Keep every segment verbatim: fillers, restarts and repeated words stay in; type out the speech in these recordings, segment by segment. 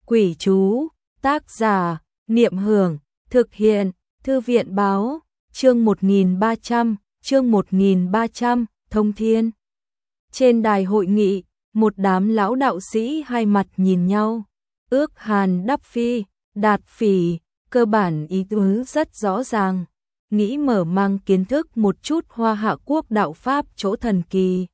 Quỷ chú, tác giả, Niệm Hưởng, thực hiện, Thư viện báo, chương một nghìn ba trăm, chương một nghìn ba trăm, Thông Thiên. Trên đài hội nghị, một đám lão đạo sĩ hai mặt nhìn nhau, Ước Hàn Đắp Phi, Đạt Phỉ, cơ bản ý tứ rất rõ ràng, nghĩ mở mang kiến thức một chút Hoa Hạ quốc đạo pháp chỗ thần kỳ.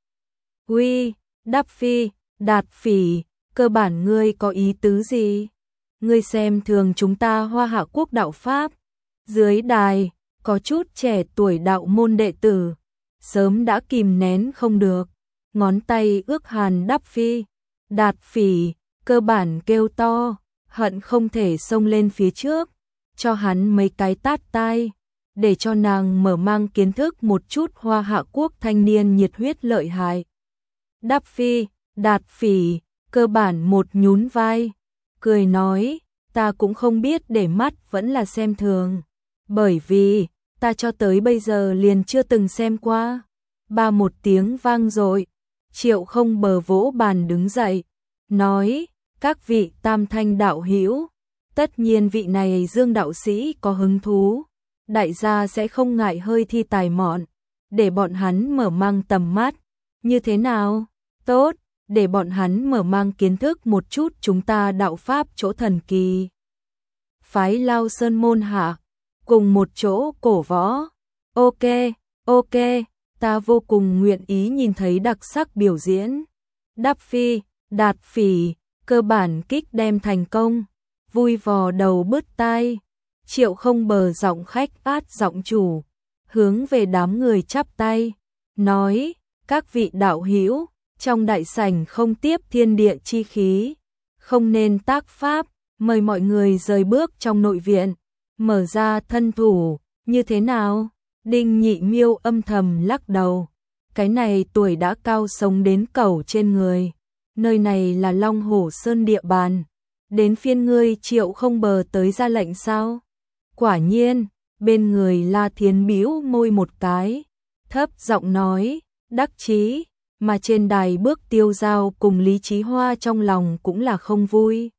Uy, Đắp Phi, Đạt Phỉ, cơ bản ngươi có ý tứ gì? Ngươi xem thường chúng ta Hoa Hạ quốc đạo pháp. Dưới đài, có chút trẻ tuổi đạo môn đệ tử, sớm đã kìm nén không được, ngón tay Ước Hàn Đắp Phi, Đạt Phỉ, cơ bản kêu to, hận không thể xông lên phía trước, cho hắn mấy cái tát tai, để cho nàng mở mang kiến thức một chút Hoa Hạ quốc thanh niên nhiệt huyết lợi hại. Đắp Phi, Đạt Phỉ, cơ bản một nhún vai, cười nói, ta cũng không biết để mắt vẫn là xem thường, bởi vì, ta cho tới bây giờ liền chưa từng xem qua. Ba một tiếng vang dội, Triệu Không Bờ vỗ bàn đứng dậy, nói, các vị tam thanh đạo hữu, tất nhiên vị này Dương đạo sĩ có hứng thú, đại gia sẽ không ngại hơi thi tài mọn, để bọn hắn mở mang tầm mắt, như thế nào? Tốt, để bọn hắn mở mang kiến thức một chút chúng ta đạo pháp chỗ thần kỳ. Phái Lao Sơn môn hạ, cùng một chỗ cổ võ. Ok, ok, ta vô cùng nguyện ý nhìn thấy đặc sắc biểu diễn. Đắp Phi, Đạt Phỉ, cơ bản kích đem thành công, vui vò đầu bứt tai. Triệu Không Bờ giọng khách át giọng chủ, hướng về đám người chắp tay, nói, các vị đạo hữu, trong đại sảnh không tiếp thiên địa chi khí, không nên tác pháp, mời mọi người rời bước trong nội viện, mở ra thân thủ, như thế nào? Đinh Nhị Miêu âm thầm lắc đầu, cái này tuổi đã cao sống đến cẩu trên người, nơi này là Long Hổ Sơn địa bàn, đến phiên ngươi Triệu Không Bờ tới ra lệnh sao? Quả nhiên, bên người La Thiến bĩu môi một cái, thấp giọng nói, đắc chí, mà trên đài bước Tiêu Giao cùng Lý Chí Hoa trong lòng cũng là không vui.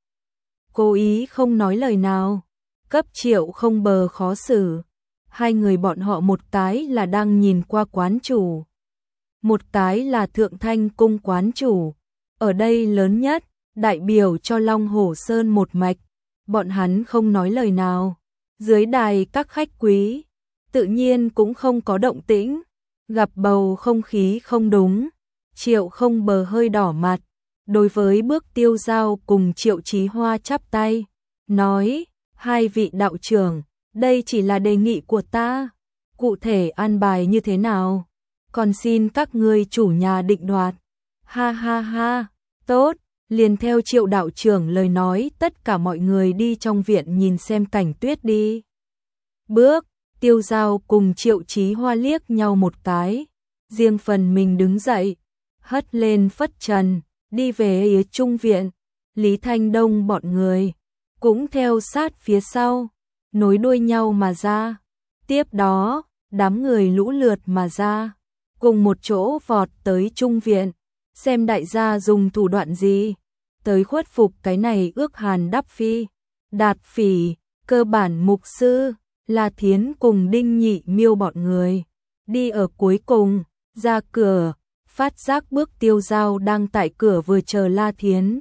Cố ý không nói lời nào, cấp Triệu Không Bờ khó xử. Hai người bọn họ một cái là đang nhìn qua quán chủ, một cái là Thượng Thanh cung quán chủ, ở đây lớn nhất, đại biểu cho Long Hổ Sơn một mạch, bọn hắn không nói lời nào. Dưới đài các khách quý, tự nhiên cũng không có động tĩnh, gặp bầu không khí không đúng, Triệu Không Bờ hơi đỏ mặt, đối với bước Tiêu Giao cùng Triệu Chí Hoa chắp tay, nói, hai vị đạo trưởng, đây chỉ là đề nghị của ta, cụ thể an bài như thế nào, còn xin các ngươi chủ nhà định đoạt. Ha ha ha, tốt, liền theo Triệu đạo trưởng lời nói, tất cả mọi người đi trong viện nhìn xem cảnh tuyết đi. Bước, Tiêu Giao cùng Triệu Chí Hoa liếc nhau một cái, riêng phần mình đứng dậy, hất lên phất trần, đi về trung viện. Lý Thanh Đông bọn người cũng theo sát phía sau, nối đuôi nhau mà ra. Tiếp đó, đám người lũ lượt mà ra, cùng một chỗ vọt tới trung viện, xem đại gia dùng thủ đoạn gì tới khuất phục cái này Ước Hàn Đắp Phi, Đạt Phỉ, cơ bản mục sư, La Thiến cùng Đinh Nhị Miêu bọn người. Đi ở cuối cùng, ra cửa, phát giác bước Tiêu Giao đang tại cửa vừa chờ La Thiến.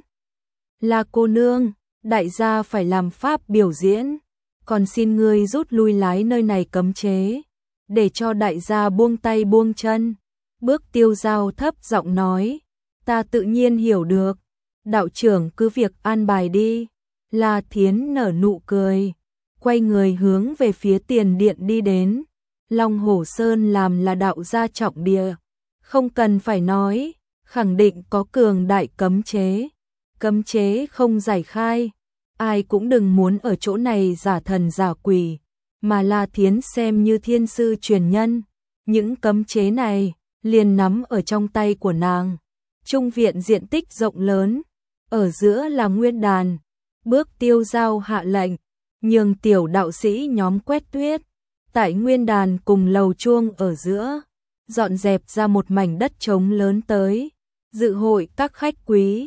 La cô nương, đại gia phải làm pháp biểu diễn, còn xin ngươi rút lui lái nơi này cấm chế, để cho đại gia buông tay buông chân. Bước Tiêu Giao thấp giọng nói, ta tự nhiên hiểu được, đạo trưởng cứ việc an bài đi. La Thiến nở nụ cười, quay người hướng về phía tiền điện đi đến. Long Hổ Sơn làm là đạo gia trọng địa, không cần phải nói, khẳng định có cường đại cấm chế. Cấm chế không giải khai, ai cũng đừng muốn ở chỗ này giả thần giả quỷ, mà La Thiến xem như thiên sư truyền nhân, những cấm chế này liền nắm ở trong tay của nàng. Trung viện diện tích rộng lớn, ở giữa là nguyên đàn, bước Tiêu Giao hạ lệnh, nhường tiểu đạo sĩ nhóm quét tuyết, tại nguyên đàn cùng lầu chuông ở giữa, dọn dẹp ra một mảnh đất trống lớn tới, dự hội các khách quý.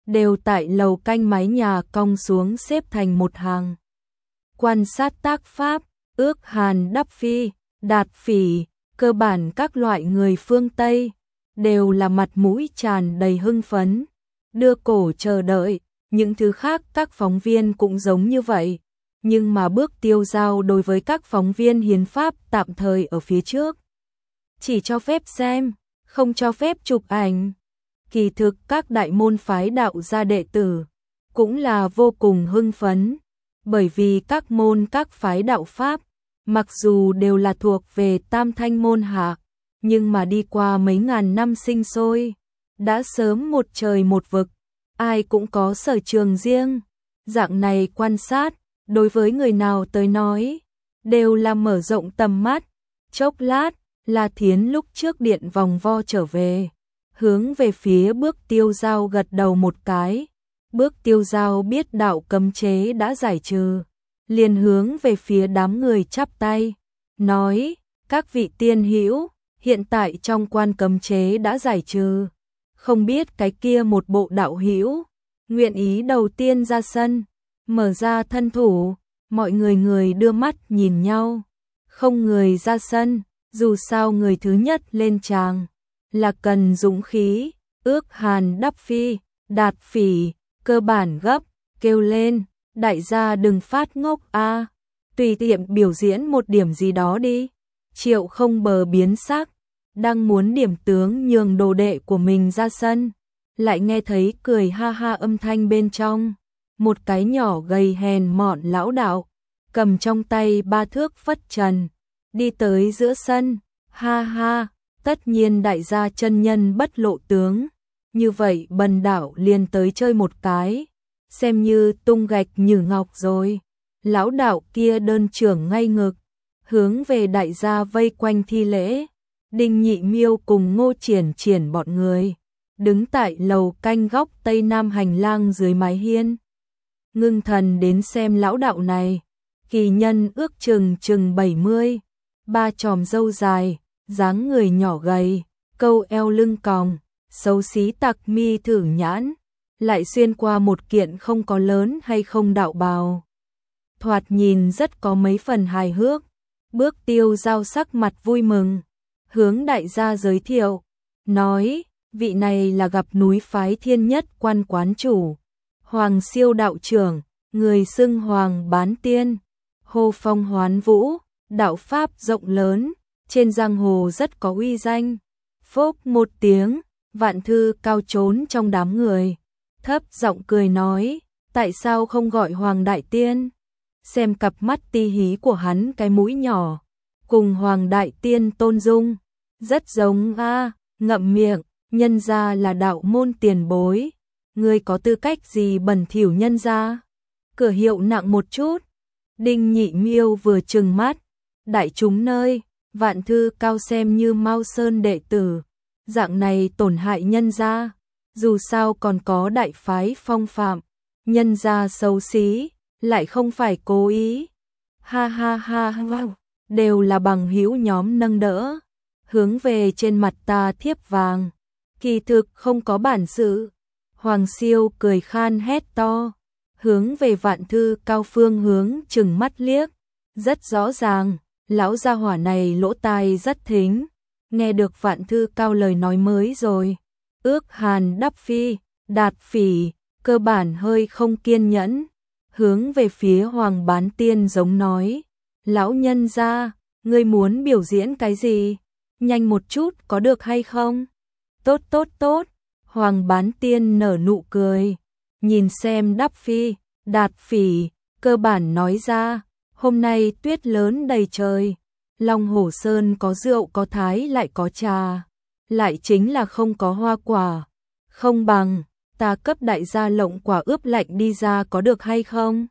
đều tại lầu canh mái nhà cong xuống xếp thành một hàng. Quan sát tác pháp, Ước Hàn Đắp Phi, Đạt Phỉ, cơ bản các loại người phương Tây, đều là mặt mũi tràn đầy hưng phấn, đưa cổ chờ đợi. Những thứ khác các phóng viên cũng giống như vậy, nhưng mà bước tiêu dao đối với các phóng viên hiến pháp tạm thời ở phía trước. Chỉ cho phép xem, không cho phép chụp ảnh. Kỳ thực các đại môn phái đạo gia đệ tử cũng là vô cùng hưng phấn, bởi vì các môn các phái đạo Pháp, mặc dù đều là thuộc về tam thanh môn hạ, nhưng mà đi qua mấy ngàn năm sinh sôi, đã sớm một trời một vực, ai cũng có sở trường riêng. Dạng này quan sát, đối với người nào tới nói, đều là mở rộng tầm mắt. Chốc lát, La Thiến lúc trước điện vòng vo trở về, hướng về phía Bước Tiêu Giao gật đầu một cái. Bước Tiêu Giao biết đạo cấm chế đã giải trừ, liền hướng về phía đám người chắp tay, nói: các vị tiên hữu, hiện tại trong quan cấm chế đã giải trừ, không biết cái kia một bộ đạo hữu nguyện ý đầu tiên ra sân, mở ra thân thủ. Mọi người người đưa mắt nhìn nhau, không người ra sân, dù sao người thứ nhất lên tràng là cần dũng khí. Ước Hàn Đắp Phi, Đạt Phỉ, cơ bản gấp, kêu lên: đại gia đừng phát ngốc a, tùy tiện biểu diễn một điểm gì đó đi. Triệu Không Bờ biến sắc, đang muốn điểm tướng nhường đồ đệ của mình ra sân, lại nghe thấy cười ha ha âm thanh bên trong. Một cái nhỏ gầy hèn mọn lão đạo, cầm trong tay ba thước phất trần, đi tới giữa sân. Ha ha, tất nhiên đại gia chân nhân bất lộ tướng, như vậy bần đạo liền tới chơi một cái, xem như tung gạch nhử ngọc rồi. Lão đạo kia đơn trưởng ngay ngực, hướng về đại gia vây quanh thi lễ. Đinh Nhị Miêu cùng Ngô Triển Triển bọn người đứng tại lầu canh góc tây nam hành lang dưới mái hiên, ngưng thần đến xem lão đạo này. Kỳ nhân ước chừng chừng bảy mươi, ba chòm râu dài, dáng người nhỏ gầy, câu eo lưng còng, xấu xí tặc mi thử nhãn, lại xuyên qua một kiện không có lớn hay không đạo bào, thoạt nhìn rất có mấy phần hài hước. Bước Tiêu Giao sắc mặt vui mừng, hướng đại gia giới thiệu, nói: vị này là gặp núi phái Thiên Nhất quan quán chủ, Hoàng Siêu đạo trưởng, người xưng Hoàng Bán Tiên, hô phong hoán vũ, đạo pháp rộng lớn, trên giang hồ rất có uy danh. Phốc một tiếng, Vạn Thư Cao trốn trong đám người, thấp giọng cười nói: tại sao không gọi Hoàng Đại Tiên? Xem cặp mắt ti hí của hắn, cái mũi nhỏ, cùng Hoàng Đại Tiên tôn dung, rất giống a. Ngậm miệng, nhân gia là đạo môn tiền bối, ngươi có tư cách gì bẩn thỉu nhân gia? Cửa hiệu nặng một chút. Đinh Nhị Miêu vừa trừng mắt, đại chúng nơi, Vạn Thư Cao xem như Mao Sơn đệ tử, dạng này tổn hại nhân gia, dù sao còn có đại phái phong phạm, nhân gia xấu xí, lại không phải cố ý. Ha ha ha ha, đều là bằng hữu nhóm nâng đỡ, hướng về trên mặt ta thiếp vàng, kỳ thực không có bản sự. Hoàng Siêu cười khan hét to, hướng về Vạn Thư Cao phương hướng chừng mắt liếc, rất rõ ràng, lão gia hỏa này lỗ tai rất thính, nghe được Vạn Thư Cao lời nói mới rồi. Ước Hàn Đắp Phi, Đạt Phỉ, cơ bản hơi không kiên nhẫn, hướng về phía Hoàng Bán Tiên giống nói: lão nhân gia, ngươi muốn biểu diễn cái gì? Nhanh một chút có được hay không? Tốt tốt tốt. Hoàng Bán Tiên nở nụ cười, nhìn xem Đắp Phi, Đạt Phỉ, cơ bản nói ra: hôm nay tuyết lớn đầy trời, Long Hổ Sơn có rượu có thái lại có trà, lại chính là không có hoa quả, không bằng ta cấp đại gia lộng quả ướp lạnh đi ra có được hay không?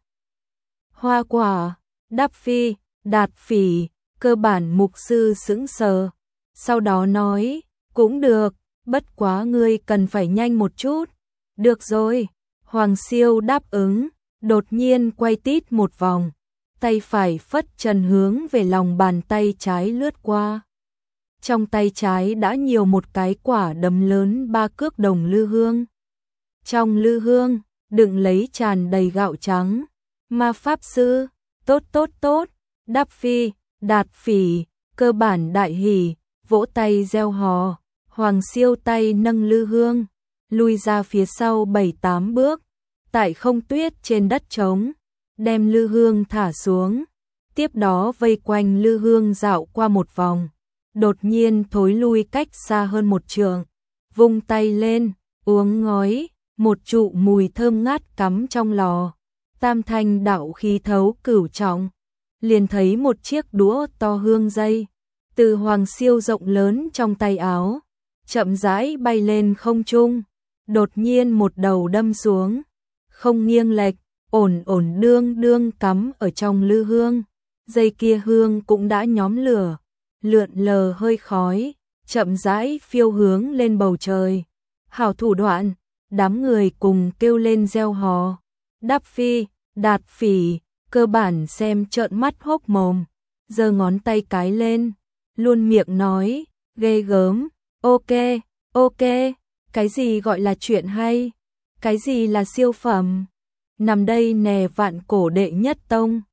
Hoa quả. Đắp Phi, Đạt Phỉ, cơ bản mục sư sững sờ, sau đó nói: cũng được, bất quá ngươi cần phải nhanh một chút. Được rồi. Hoàng Siêu đáp ứng, đột nhiên quay tít một vòng, tay phải phất trần hướng về lòng bàn tay trái lướt qua. Trong tay trái đã nhiều một cái quả đấm lớn ba cước đồng lư hương. Trong lư hương, đựng lấy tràn đầy gạo trắng. Ma pháp sư, tốt tốt tốt, Đáp Phi, Đạt Phỉ, cơ bản đại hỉ, vỗ tay reo hò. Hoàng Siêu tay nâng lư hương, lui ra phía sau bảy tám bước, tại không tuyết trên đất trống, đem lư hương thả xuống, tiếp đó vây quanh lư hương dạo qua một vòng, đột nhiên thối lui cách xa hơn một trượng, vung tay lên, uống ngói, một trụ mùi thơm ngát cắm trong lò, tam thanh đạo khí thấu cửu trọng, liền thấy một chiếc đũa to hương dây, từ Hoàng Siêu rộng lớn trong tay áo, chậm rãi bay lên không trung, đột nhiên một đầu đâm xuống, không nghiêng lệch, ổn ổn đương đương cắm ở trong lư hương, dây kia hương cũng đã nhóm lửa, lượn lờ hơi khói, chậm rãi phiêu hướng lên bầu trời. Hảo thủ đoạn, đám người cùng kêu lên reo hò. Đáp Phi, Đạt Phỉ, cơ bản xem trợn mắt hốc mồm, giơ ngón tay cái lên, luôn miệng nói, ghê gớm, ok, ok, cái gì gọi là chuyện hay, cái gì là siêu phẩm, nằm đây nè vạn cổ đệ nhất tông.